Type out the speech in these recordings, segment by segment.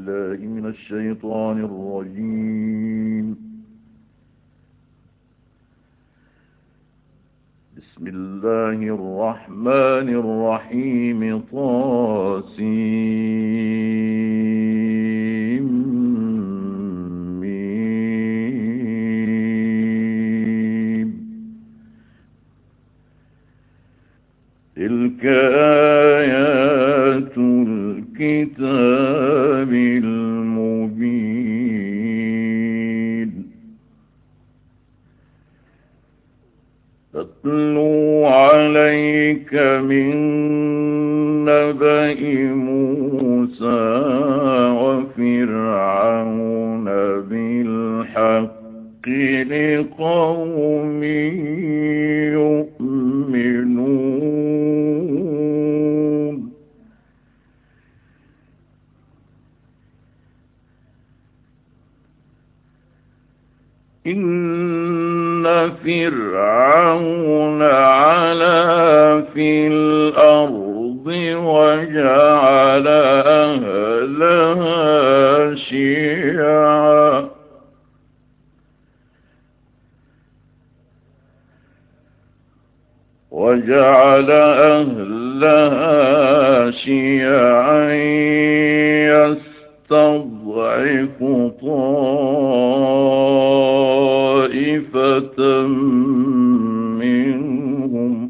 بالله من الشيطان الرجيم. بسم الله الرحمن الرحيم. تلك آيات الكتاب المبين. تتلو عليك من نبأ موسى وفرعون بالحق لقوم يؤمنون. إن فرعون علا في الأرض وجعل أهلها شيعا يستضعف طائفة منهم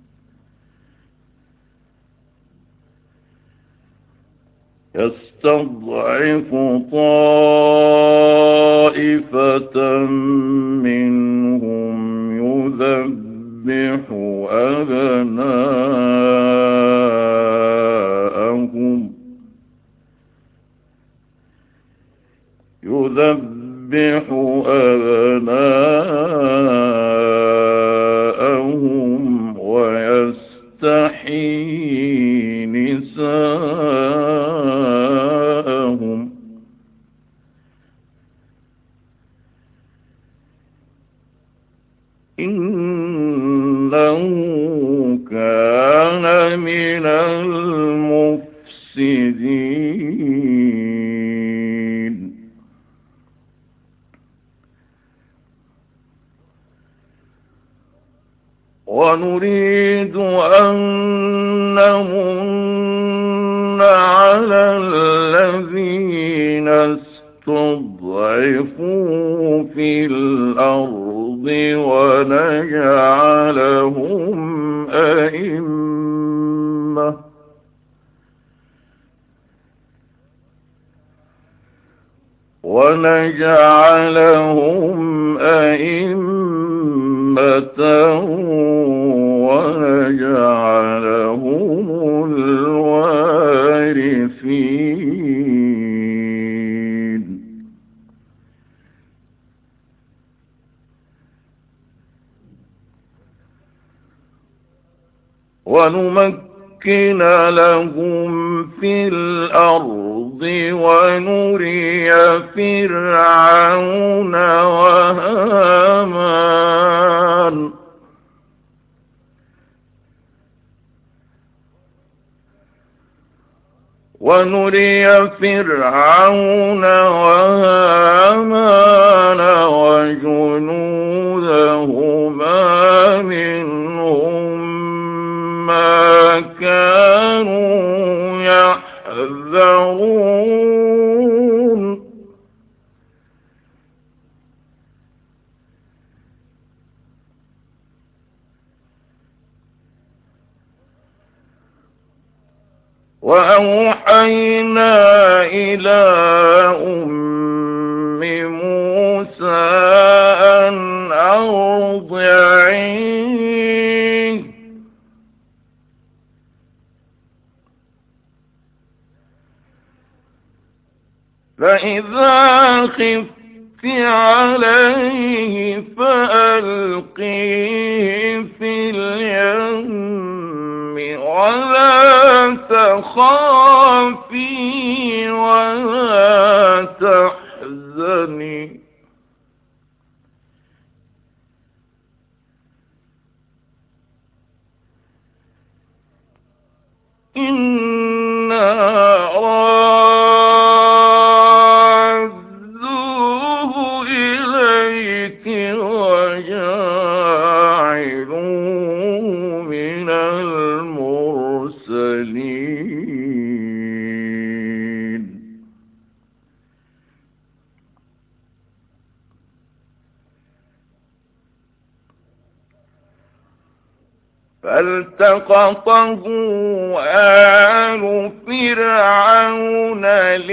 يذبح أبناءهم ويستحيي نساءهم. إنه كان من المفسدين. ونريد أن نمن على الذين استضعفوا في الأرض ونجعلهم أئمة ونجعلهم الوارثين. ونمكن لهم في الأرض ونري فرعون وهامان وجنودهما منهم ما كانوا يحذرون. وأوحينا إلى أم موسى أن أرضعيه فإذا خفت عليه فألقيه في اليم ولا تخافي ولا تحزني إنا فالتقطه آل فرعون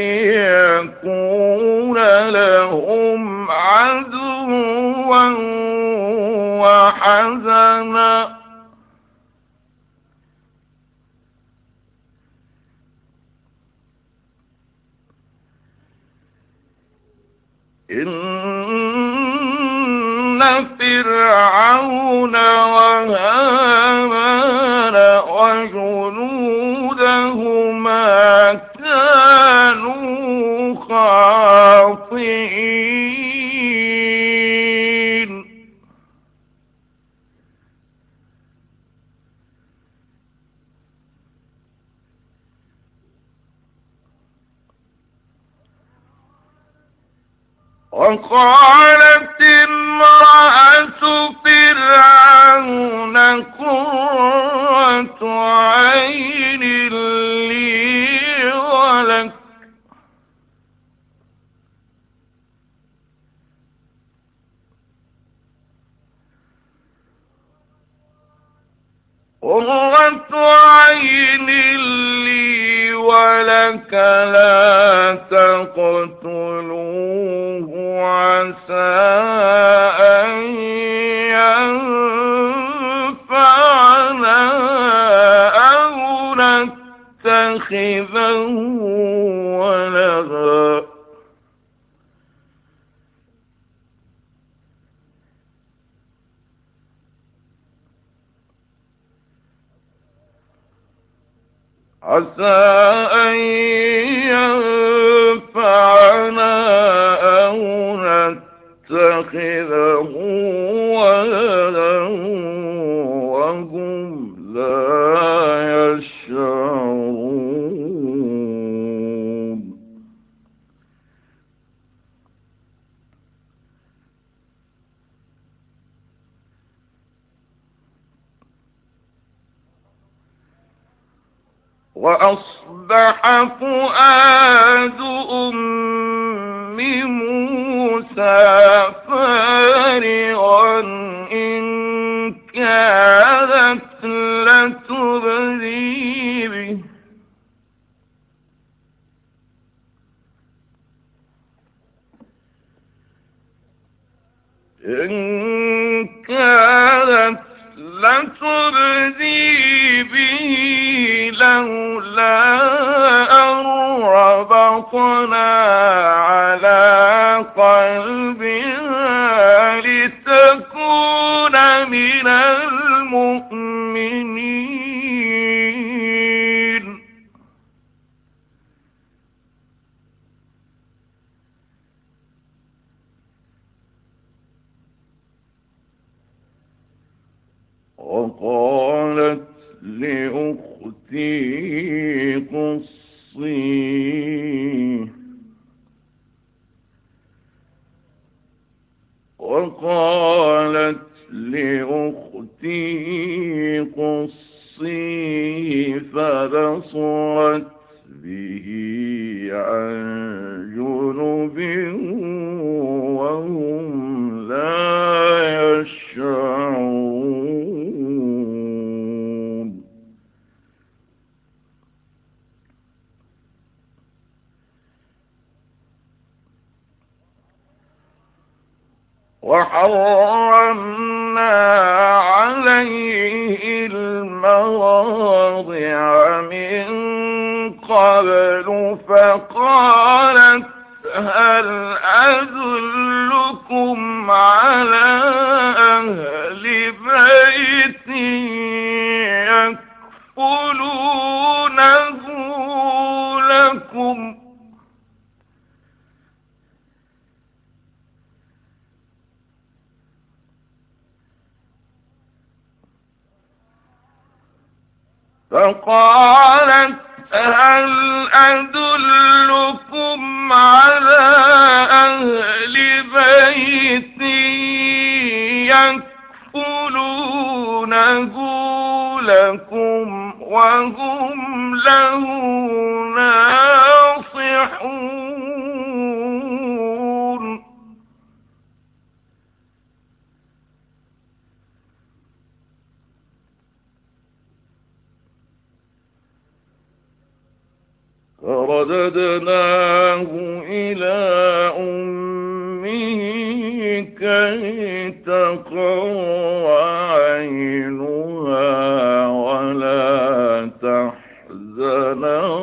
ليكون لهم عدوا وحزنا إن فرعون وهامان وجنودهما كانوا خاطئين وقالت امرأة فرعون قرة عين لي ولك لا تقتلوه عسى أن ينفعنا أو نتخذه ولدا عسى أن ينفعنا أو نتخذه ولدا وهم لا يشعرون وأصبح فؤاد أم موسى فارغا إن كادت لتبدي به إن كادت لتبدي به لولا أن ربطنا على قلبها لتكون من المؤمنين وقالت لأختي قصيه فبصرت به عن جنب وهم لا يشعرون وحرمنا عليه المراضع من قبل فقالت هل أدلكم على أهل بيت يكفلونه لكم فقالت هل أدلكم على أهل بيت يكفلونه لكم وهم له ناصحون فرددناه إلى أمه كي تقر عينها ولا تحزن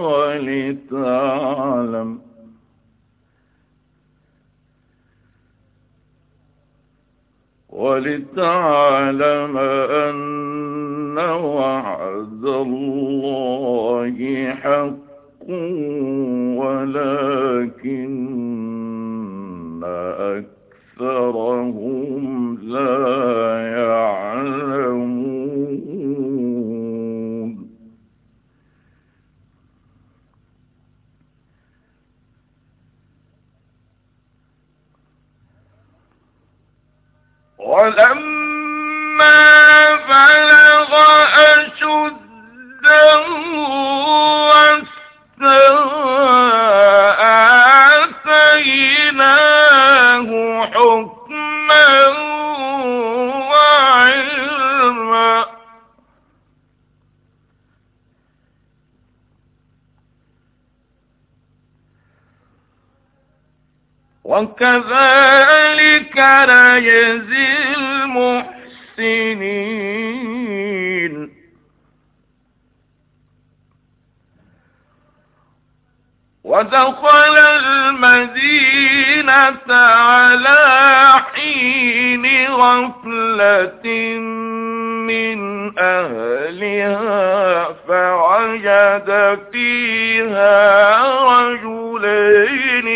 ولتعلم أن وعد الله حق ولكن أكثرهم لا يعلمون. ولما بلغ أشده واستوى آتيناه حكما وعلما وكذلك نجزي المحسنين. ودخل المدينة على حين غفلة من أهلها فوجد فيها رجلين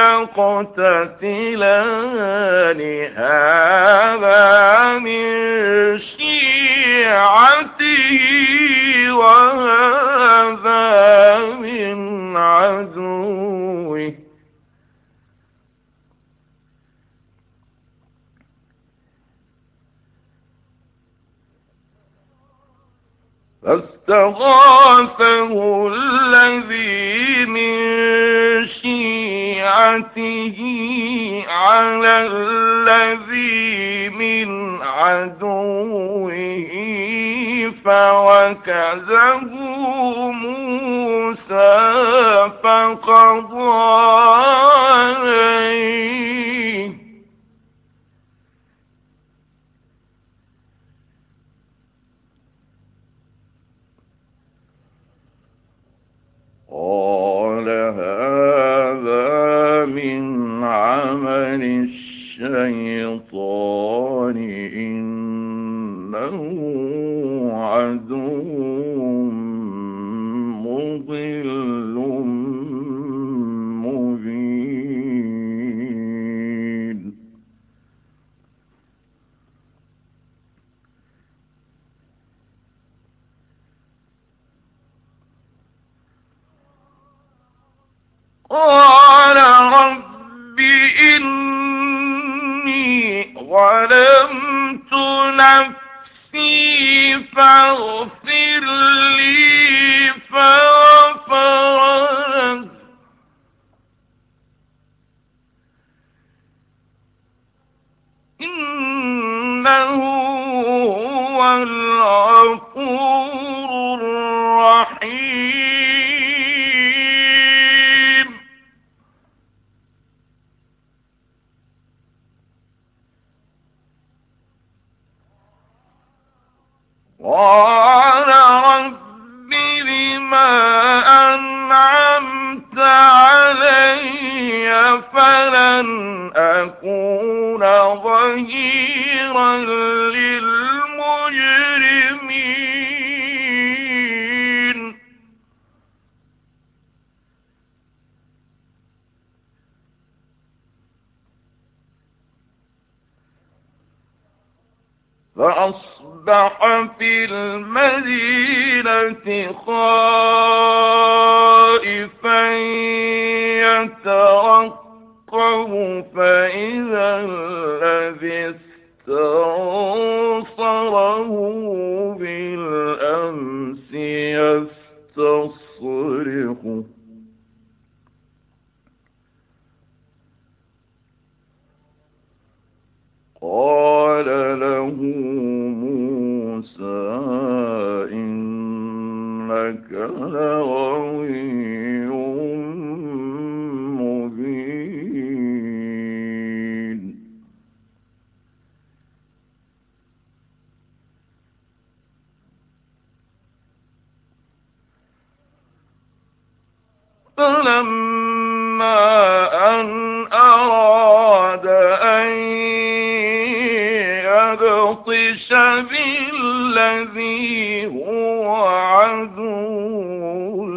يقتتلان هذا من شيعته وهذا من عدوه فاستغاثه الذي من شيعته على الذي من عدوه فوكزه موسى فقضى عليه قال هذا من عمل الشيطان إنه عدو مضل مبين. قال رب إني ظلمت نفسي فاغفر لي فغفر له إنه هو الغفور الرحيم. قال رب بما أنعمت علي فلن أكون ظهيرا للمجرمين. فأصبح في المدينة خائفا يترقب فإذا الذي استنصره بالأمس يستصرخه قال له موسى إنك لغوي أن أراد أن يبطش بالذي هو عدو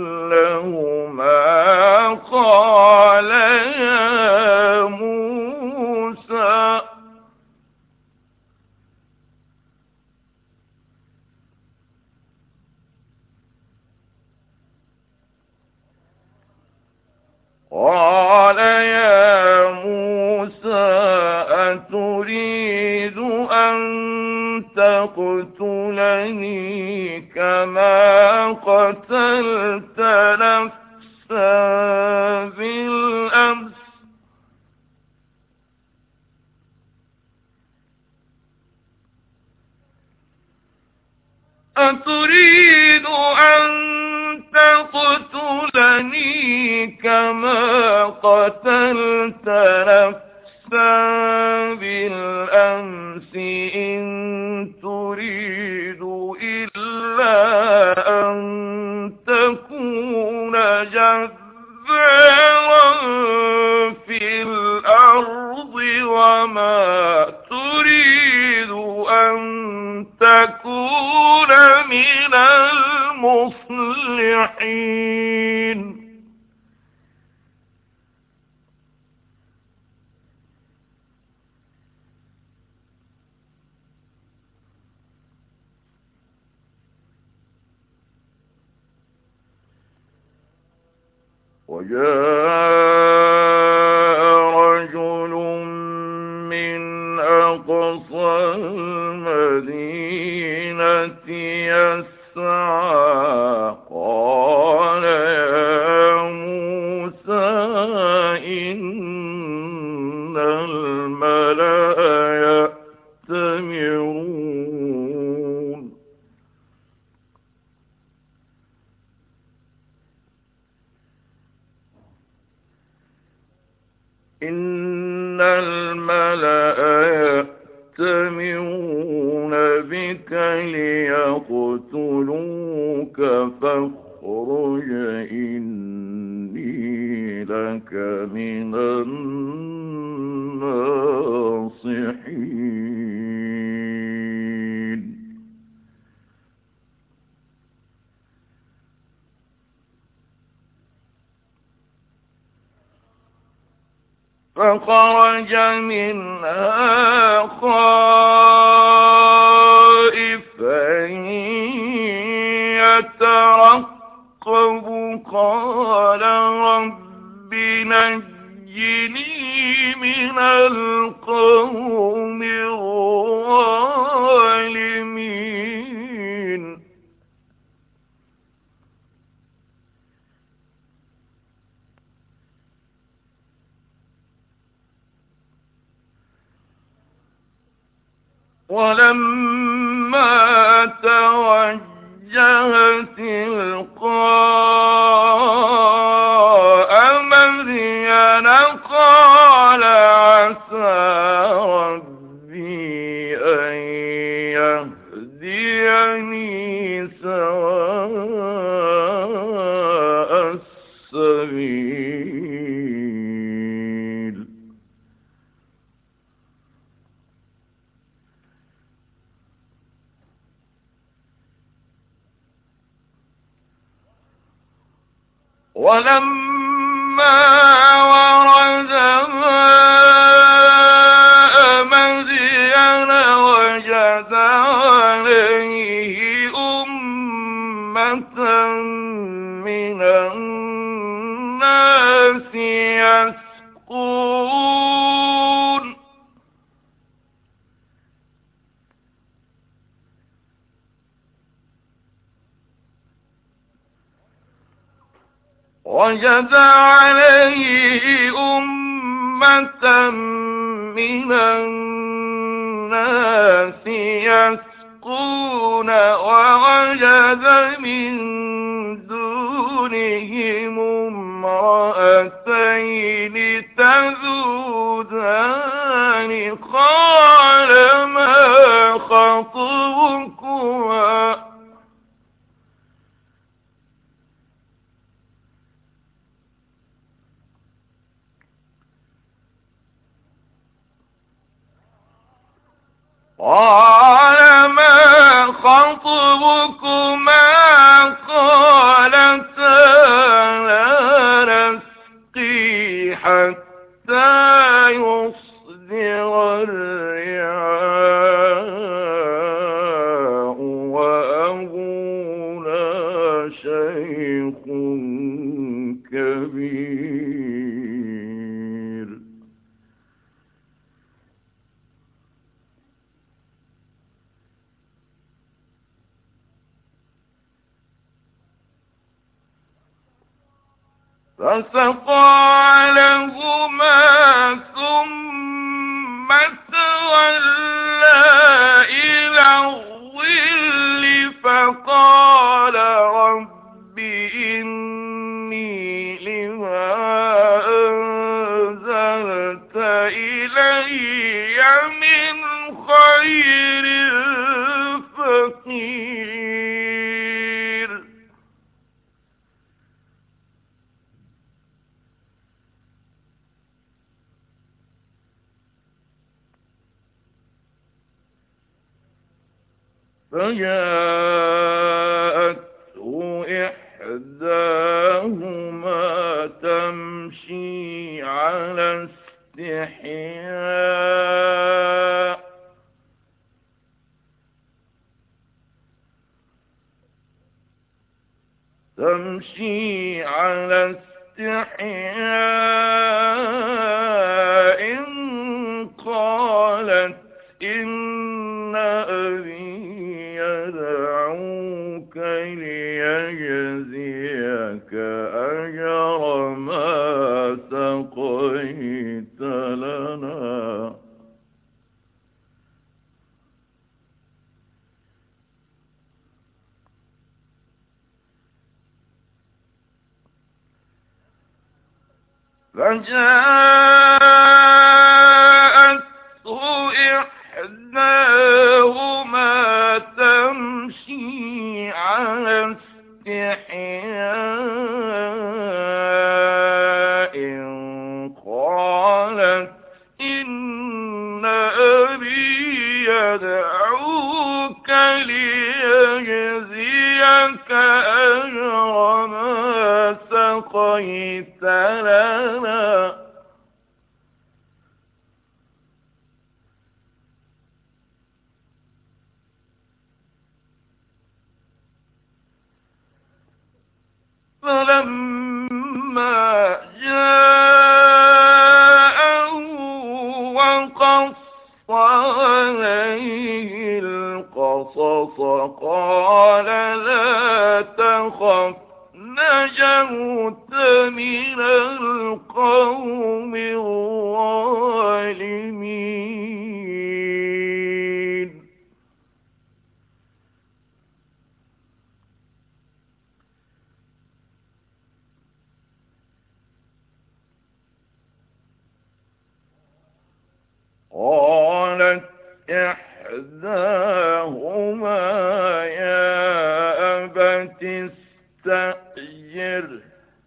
لهما قال يا موسى أتريد أن تقتلني كما قتلت نفسا بالأمس أتريد أن تقتلني كما قتلت نفسا بالأمس إن تريد إلا أن تكون جبارا في الأرض وما تريد أن تكون من المصلحين وجاء رجل من أقصى المدينة يسعى قال يا موسى إن الملأ يأتمرون بك ليقتلوك فاخرج إني لك من الناصحين فخرج منها خائفا يترقب قال رب نجني من القوم الظالمين ولما توجه تلقاء مدين قال عسى ربي أن يهديني سواء السبيل ولما ورد ماء مدين وجد عليه أمة من الناس يسقون وجد عليه أمة من الناس يسقون ووجد من دونهم امرأتين تذودان قال ما خطبكما قال ما خطبكما قالتا لا نسقي حتى يصدر الرعاء وأبونا شيخ كبير. فسقى لهما ثم تولى إلى الظل فقال رب إني لما أنزلت إلي من خير فقير. فجاءته إحداهما تمشي على استحياء قالت إن أبي يدعوك ليجزيك أجر ما سقيت لنا. فجاءته إحداهما تمشي على استحياء قالت إن أبي يدعوك ليجزيك أجر ما سقيت لنا. فلما جاءه وقص عليه القصص قال لا تخف نجوت من القوم الظالمين. قالت إحداهما يا أبت استأجره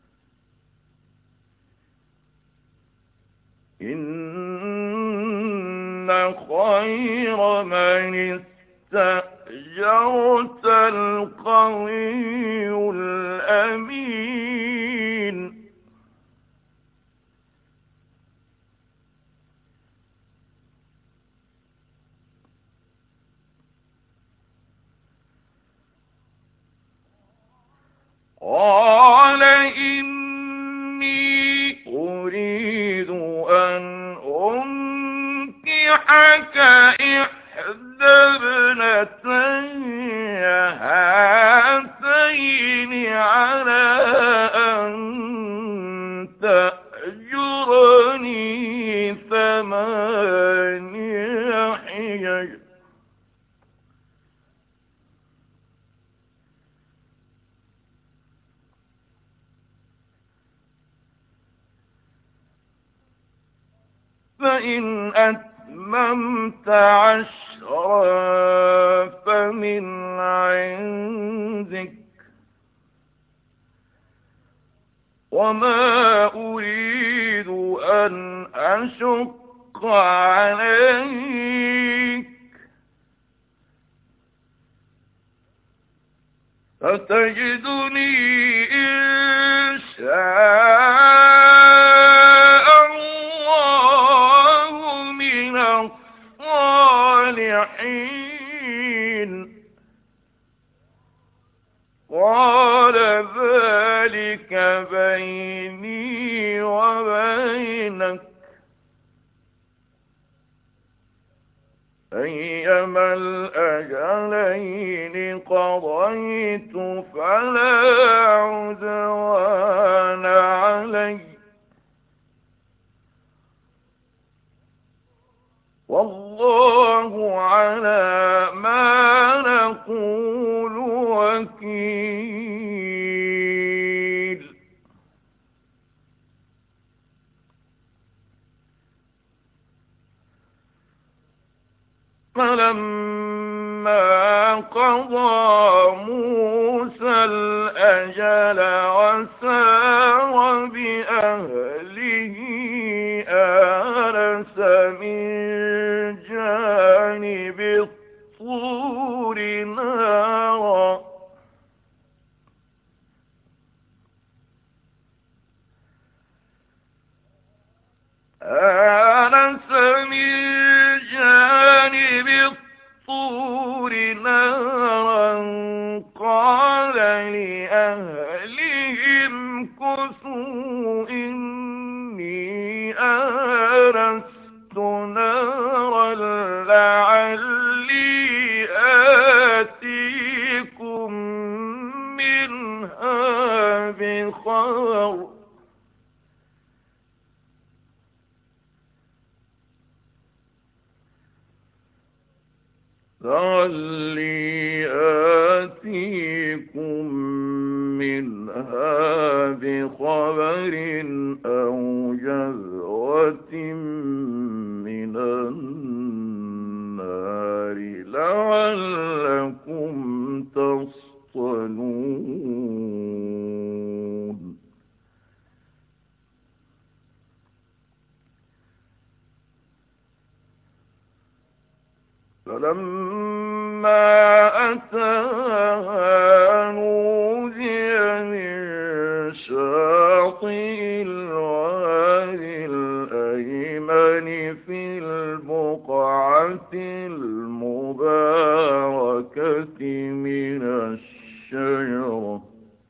إن خير من استأجرت القوي الأمين. قال إني أريد أن أنكحك إحدى ابنتي هاتين على أن تأجرني 8 حجج فإن أتممت 10 فمن عندك وما أريد أن أشق عليك فتجدني إن شاء الله من الصالحين. قال ذلك بيني وبينك، أيما الأجلين قضيت فلا عدوان علي، والله على ما نقول وكيل. فلما قضى موسى الأجل وسار بأهله آنس من جانب الطور نارا، آنس من جانب الطور نارا قال لأهلهم كثوا إني آنست نارا لعلي آتيكم منها بخبر لعلي آتيكم منها بخبر أو جذوة من النار لعلكم تصطلون. فلما أتاها نودي من شاطئ الوادي الأيمن في البقعة المباركة من الشجرة،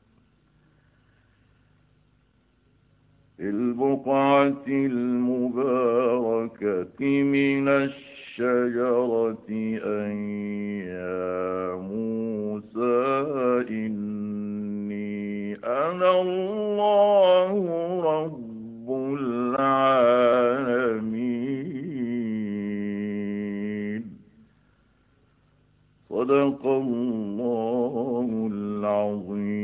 أن يا موسى إني أنا الله رب العالمين. صدق الله العظيم.